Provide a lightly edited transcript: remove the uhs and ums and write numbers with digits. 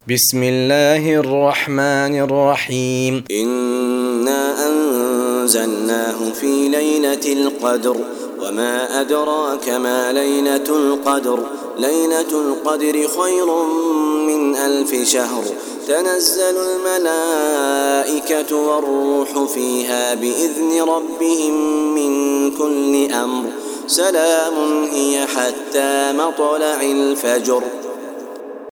بسم الله الرحمن الرحيم إنا أنزلناه في ليلة القدر وما أدراك ما ليلة القدر ليلة القدر خير من 1000 شهر تنزل الملائكة والروح فيها بإذن ربهم من كل أمر سلام هي حتى مطلع الفجر.